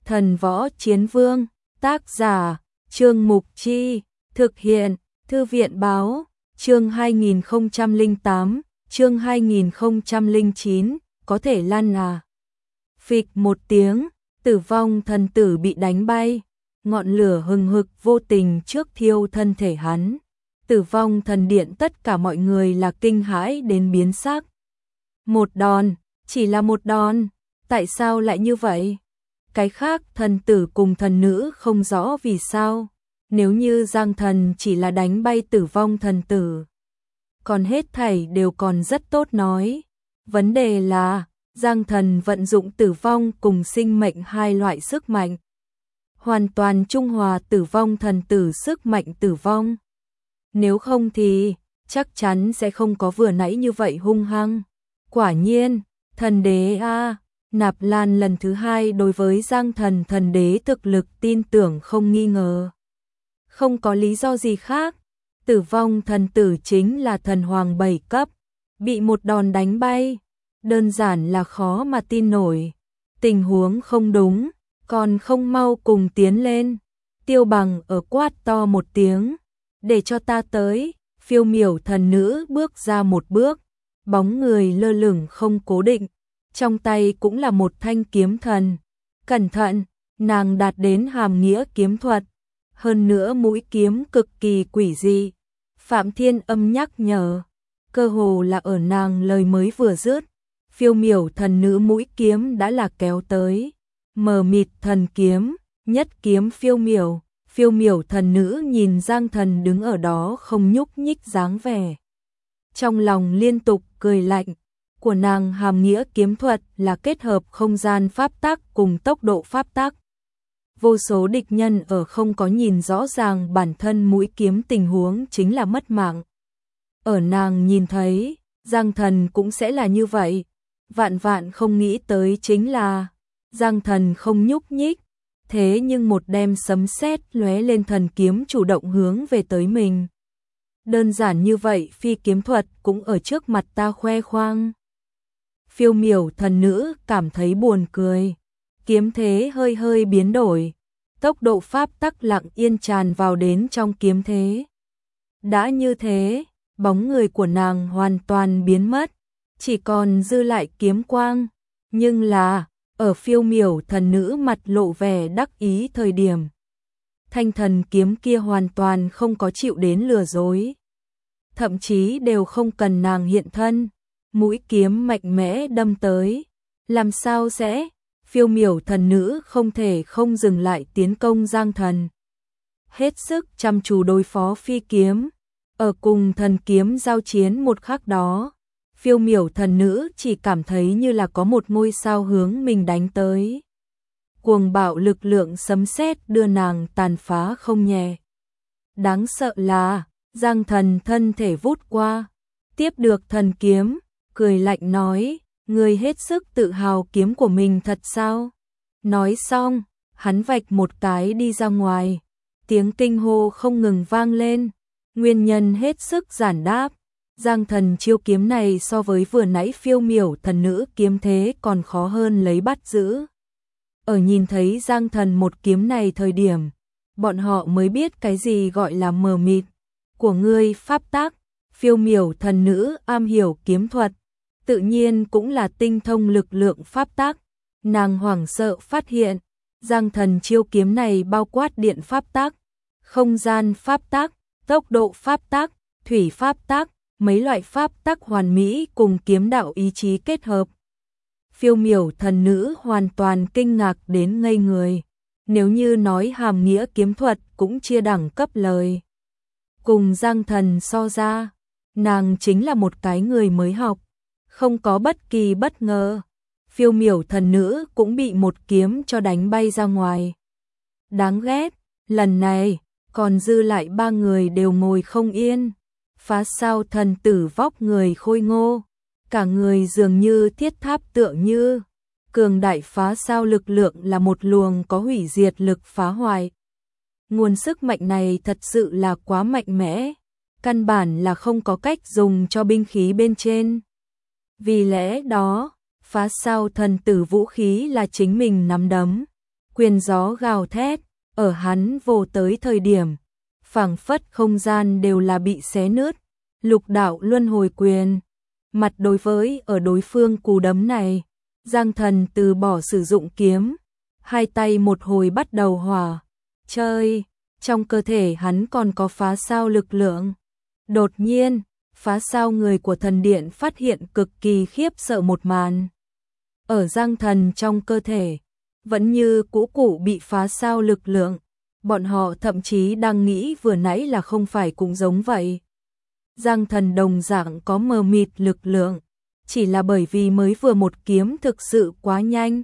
Thần Võ Chiến Vương, tác giả, Trương Mục Chi, thực hiện, Thư viện Báo, chương 2008, chương 2009, có thể lăn à. Phịch một tiếng, Tử Vong thần tử bị đánh bay, ngọn lửa hừng hực vô tình trước thiêu thân thể hắn. Tử Vong thần điện tất cả mọi người là kinh hãi đến biến sắc. Một đòn, chỉ là một đòn, tại sao lại như vậy? Cái khác thần tử cùng thần nữ không rõ vì sao, nếu như Giang Thần chỉ là đánh bay Tử Vong thần tử, còn hết thảy đều còn rất tốt nói. Vấn đề là, Giang Thần vận dụng tử vong cùng sinh mệnh hai loại sức mạnh, hoàn toàn trung hòa Tử Vong thần tử sức mạnh tử vong. Nếu không thì, chắc chắn sẽ không có vừa nãy như vậy hung hăng. Quả nhiên, thần đế a. Nạp Lan lần thứ hai đối với Giang Thần thần đế thực lực tin tưởng không nghi ngờ. Không có lý do gì khác, Tử Vong thần tử chính là thần hoàng 7 cấp, bị một đòn đánh bay, đơn giản là khó mà tin nổi. Tình huống không đúng, còn không mau cùng tiến lên. Tiêu Bằng ở quát to một tiếng, để cho ta tới. Phiêu Miểu thần nữ bước ra một bước, bóng người lơ lửng không cố định, trong tay cũng là một thanh kiếm thần. Cẩn thận, nàng đạt đến hàm nghĩa kiếm thuật, hơn nữa mũi kiếm cực kỳ quỷ dị. Phạm Thiên Âm nhắc nhở, cơ hồ là ở nàng lời mới vừa dứt, Phiêu Miểu thần nữ mũi kiếm đã là kéo tới. Mờ mịt thần kiếm, nhất kiếm phiêu miểu. Phiêu Miểu thần nữ nhìn Giang Thần đứng ở đó không nhúc nhích dáng vẻ, trong lòng liên tục cười lạnh. Của nàng hàm nghĩa kiếm thuật là kết hợp không gian pháp tắc cùng tốc độ pháp tắc. Vô số địch nhân ở không có nhìn rõ ràng bản thân mũi kiếm tình huống chính là mất mạng. Ở nàng nhìn thấy, Giang Thần cũng sẽ là như vậy. Vạn vạn không nghĩ tới chính là, Giang Thần không nhúc nhích, thế nhưng một đêm sấm sét lóe lên thần kiếm chủ động hướng về tới mình. Đơn giản như vậy phi kiếm thuật cũng ở trước mặt ta khoe khoang. Phiêu Miểu thần nữ cảm thấy buồn cười, kiếm thế hơi hơi biến đổi, tốc độ pháp tắc lặng yên tràn vào đến trong kiếm thế. Đã như thế, bóng người của nàng hoàn toàn biến mất, chỉ còn dư lại kiếm quang, nhưng là, ở Phiêu Miểu thần nữ mặt lộ vẻ đắc ý thời điểm, thanh thần kiếm kia hoàn toàn không có chịu đến lừa dối, thậm chí đều không cần nàng hiện thân. Mũi kiếm mạnh mẽ đâm tới, làm sao sẽ? Phiêu Miểu thần nữ không thể không dừng lại tiến công Giang Thần, hết sức chăm chú đối phó phi kiếm. Ở cùng thần kiếm giao chiến một khắc đó, Phiêu Miểu thần nữ chỉ cảm thấy như là có một ngôi sao hướng mình đánh tới. Cuồng bạo lực lượng sấm sét đưa nàng tàn phá không nhẹ. Đáng sợ là, Giang Thần thân thể vút qua, tiếp được thần kiếm, cười lạnh nói, ngươi hết sức tự hào kiếm của mình thật sao? Nói xong, hắn vạch một cái đi ra ngoài, tiếng kinh hô không ngừng vang lên, nguyên nhân hết sức giản đáp. Giang Thần chiêu kiếm này so với vừa nãy Phiêu Miểu thần nữ kiếm thế còn khó hơn lấy bắt giữ. Ở nhìn thấy Giang Thần một kiếm này thời điểm, bọn họ mới biết cái gì gọi là mờ mịt. Của ngươi pháp tắc, Phiêu Miểu thần nữ am hiểu kiếm thuật, tự nhiên cũng là tinh thông lực lượng pháp tắc. Nàng hoảng sợ phát hiện, Giang Thần chiêu kiếm này bao quát điện pháp tắc, không gian pháp tắc, tốc độ pháp tắc, thủy pháp tắc, mấy loại pháp tắc hoàn mỹ cùng kiếm đạo ý chí kết hợp. Phiêu Miểu thần nữ hoàn toàn kinh ngạc đến ngây người. Nếu như nói hàm nghĩa kiếm thuật cũng chia đẳng cấp lời, cùng Giang Thần so ra, nàng chính là một cái người mới học, không có bất kỳ bất ngờ. Phiêu Miểu thần nữ cũng bị một kiếm cho đánh bay ra ngoài. Đáng ghét, lần này, còn dư lại 3 người đều ngồi không yên. Phá sao thần tử vóc người khôi ngô, cả người dường như thiết tháp tựa như. Cường đại phá sao lực lượng là một luồng có hủy diệt lực phá hoại. Nguồn sức mạnh này thật sự là quá mạnh mẽ, căn bản là không có cách dùng cho binh khí bên trên. Vì lẽ đó, phá sao thần tử vũ khí là chính mình nắm đấm, quyền gió gào thét, ở hắn vồ tới thời điểm, phảng phất không gian đều là bị xé nứt, lục đạo luân hồi quyền. Mặt đối với ở đối phương cú đấm này, Giang Thần từ bỏ sử dụng kiếm, hai tay một hồi bắt đầu hỏa, chơi, trong cơ thể hắn còn có phá sao lực lượng. Đột nhiên, phá sao người của thần điện phát hiện cực kỳ khiếp sợ một màn. Ở Giang Thần trong cơ thể, vẫn như cũ cụ bị phá sao lực lượng, bọn họ thậm chí đang nghĩ vừa nãy là không phải cũng giống vậy. Giang Thần đồng dạng có mờ mịt lực lượng, chỉ là bởi vì mới vừa một kiếm thực sự quá nhanh.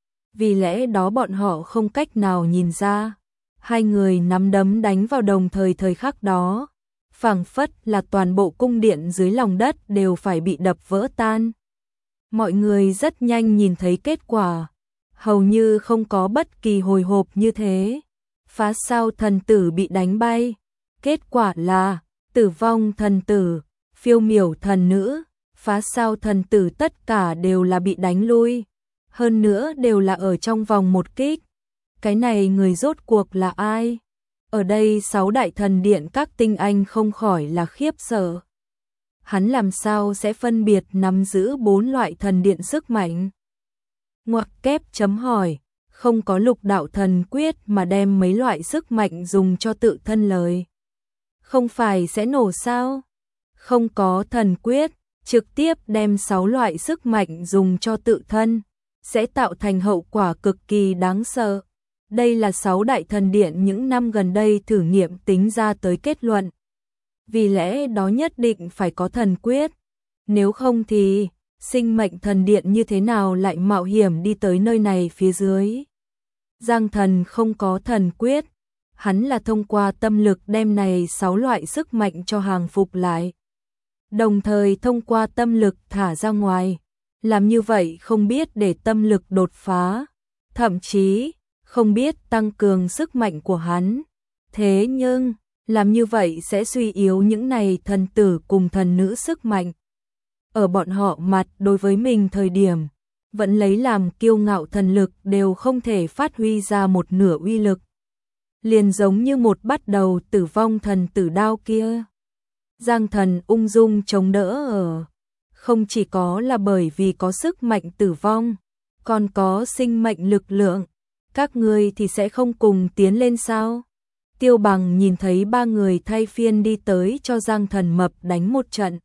Vì lẽ đó bọn họ không cách nào nhìn ra, hai người nắm đấm đánh vào đồng thời thời khắc đó, phảng phất là toàn bộ cung điện dưới lòng đất đều phải bị đập vỡ tan. Mọi người rất nhanh nhìn thấy kết quả, hầu như không có bất kỳ hồi hộp như thế. Phá sao thần tử bị đánh bay, kết quả là tử vong thần tử, phiêu miểu thần nữ, phá sao thần tử tất cả đều là bị đánh lui, hơn nữa đều là ở trong vòng một kích. Cái này người rốt cuộc là ai? Ở đây 6 đại thần điện các tinh anh không khỏi là khiếp sợ. Hắn làm sao sẽ phân biệt nắm giữ 4 loại thần điện sức mạnh? Ngoặc kép chấm hỏi, không có lục đạo thần quyết mà đem mấy loại sức mạnh dùng cho tự thân lời. Không phải sẽ nổ sao? Không có thần quyết, trực tiếp đem 6 loại sức mạnh dùng cho tự thân, sẽ tạo thành hậu quả cực kỳ đáng sợ. Đây là 6 đại thần điện những năm gần đây thử nghiệm tính ra tới kết luận. Vì lẽ đó nhất định phải có thần quyết. Nếu không thì, sinh mệnh thần điện như thế nào lại mạo hiểm đi tới nơi này phía dưới. Giang Thần không có thần quyết, hắn là thông qua tâm lực đem này 6 loại sức mạnh cho hàng phục lại. Đồng thời thông qua tâm lực thả ra ngoài. Làm như vậy không biết để tâm lực đột phá, thậm chí không biết tăng cường sức mạnh của hắn. Thế nhưng, làm như vậy sẽ suy yếu những này thần tử cùng thần nữ sức mạnh. Ở bọn họ mặt đối với mình thời điểm, vẫn lấy làm kiêu ngạo thần lực đều không thể phát huy ra một nửa uy lực. Liền giống như một bắt đầu tử vong thần tử đao kia. Giang Thần ung dung chống đỡ ở. Không chỉ có là bởi vì có sức mạnh tử vong, còn có sinh mệnh lực lượng. Các người thì sẽ không cùng tiến lên sao? Tiêu Bằng nhìn thấy 3 người thay phiên đi tới cho Giang Thần mập đánh một trận.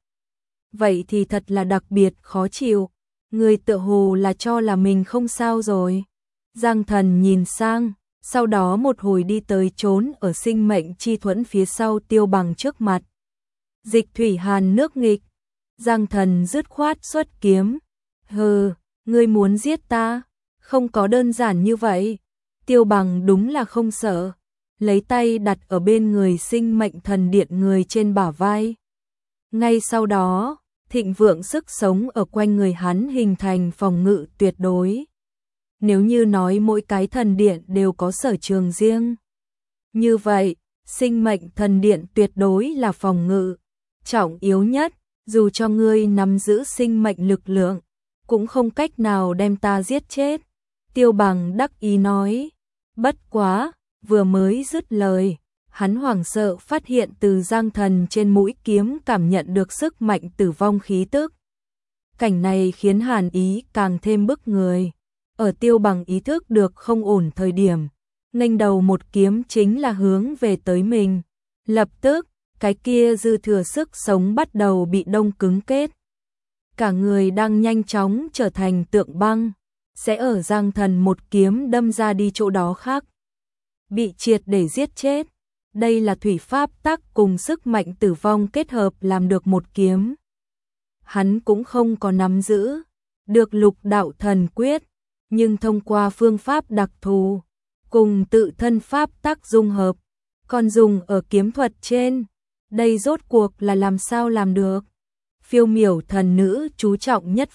Vậy thì thật là đặc biệt khó chịu. Người tựa hồ là cho là mình không sao rồi. Giang Thần nhìn sang, sau đó một hồi đi tới trốn ở sinh mệnh chi thuẫn phía sau Tiêu Bằng trước mặt. Dịch thủy hàn nước nghịch. Giang Thần dứt khoát xuất kiếm. Hừ, ngươi muốn giết ta? Không có đơn giản như vậy. Tiêu Bằng đúng là không sợ. Lấy tay đặt ở bên người sinh mệnh thần điện người trên bả vai. Ngay sau đó, thịnh vượng sức sống ở quanh người hắn hình thành phòng ngự tuyệt đối. Nếu như nói mỗi cái thần điện đều có sở trường riêng. Như vậy, sinh mệnh thần điện tuyệt đối là phòng ngự trọng yếu nhất, dù cho ngươi nắm giữ sinh mệnh lực lượng, cũng không cách nào đem ta giết chết. Tiêu Bằng đắc ý nói, bất quá, vừa mới dứt lời, hắn hoảng sợ phát hiện từ Giang Thần trên mũi kiếm cảm nhận được sức mạnh tử vong khí tức. Cảnh này khiến Hàn Ý càng thêm bức người. Ở Tiêu Bằng ý thức được không ổn thời điểm, nghênh đầu một kiếm chính là hướng về tới mình. Lập tức, cái kia dư thừa sức sống bắt đầu bị đông cứng kết. Cả người đang nhanh chóng trở thành tượng băng, sẽ ở Giang Thần một kiếm đâm ra đi chỗ đó khác. Bị triệt để giết chết. Đây là thủy pháp tắc cùng sức mạnh tử vong kết hợp làm được một kiếm. Hắn cũng không có nắm giữ được lục đạo thần quyết, nhưng thông qua phương pháp đặc thù cùng tự thân pháp tắc dung hợp, còn dùng ở kiếm thuật trên. Đây rốt cuộc là làm sao làm được? Phiêu miểu thần nữ chú trọng nhất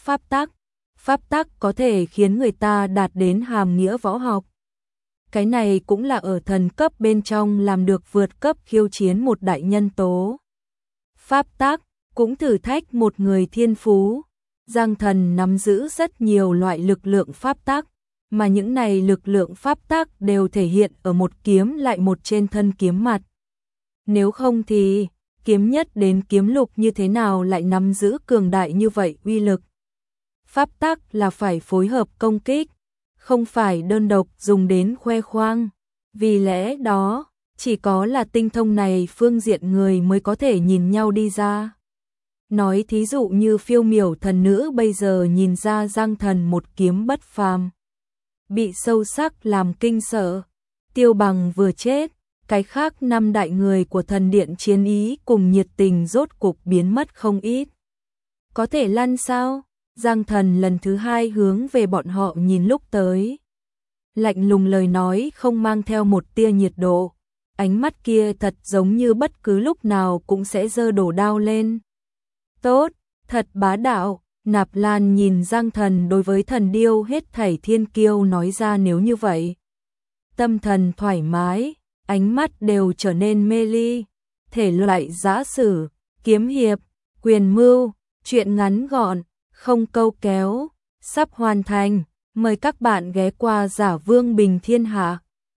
pháp tắc có thể khiến người ta đạt đến hàm nghĩa võ học. Cái này cũng là ở thần cấp bên trong làm được vượt cấp khiêu chiến một đại nhân tố. Pháp tắc cũng thử thách một người thiên phú. Giang Thần nắm giữ rất nhiều loại lực lượng pháp tắc, mà những này lực lượng pháp tắc đều thể hiện ở một kiếm lại một trên thân kiếm mặt. Nếu không thì, kiếm nhất đến kiếm lục như thế nào lại nắm giữ cường đại như vậy uy lực. Pháp tắc là phải phối hợp công kích, không phải đơn độc dùng đến khoe khoang. Vì lẽ đó, chỉ có là tinh thông này phương diện người mới có thể nhìn nhau đi ra. Nói thí dụ như phiêu miểu thần nữ bây giờ nhìn ra Giang Thần một kiếm bất phàm, bị sâu sắc làm kinh sợ. Tiêu Bằng vừa chết, cái khác 5 đại người của thần điện chiến ý cùng nhiệt tình rốt cục biến mất không ít. Có thể lăn sao? Giang Thần lần thứ 2 hướng về bọn họ nhìn lúc tới. Lạnh lùng lời nói không mang theo một tia nhiệt độ. Ánh mắt kia thật giống như bất cứ lúc nào cũng sẽ giơ đổ đao lên. Tốt, thật bá đạo. Nạp Lan nhìn Giang Thần đối với thần điêu hết thảy thiên kiêu nói ra nếu như vậy. Tâm thần thoải mái, ánh mắt đều trở nên mê ly. Thể loại giã sử, kiếm hiệp, quyền mưu, truyện ngắn gọn, không câu kéo, sắp hoàn thành. Mời các bạn ghé qua Giả Vương Bình Thiên Hạ.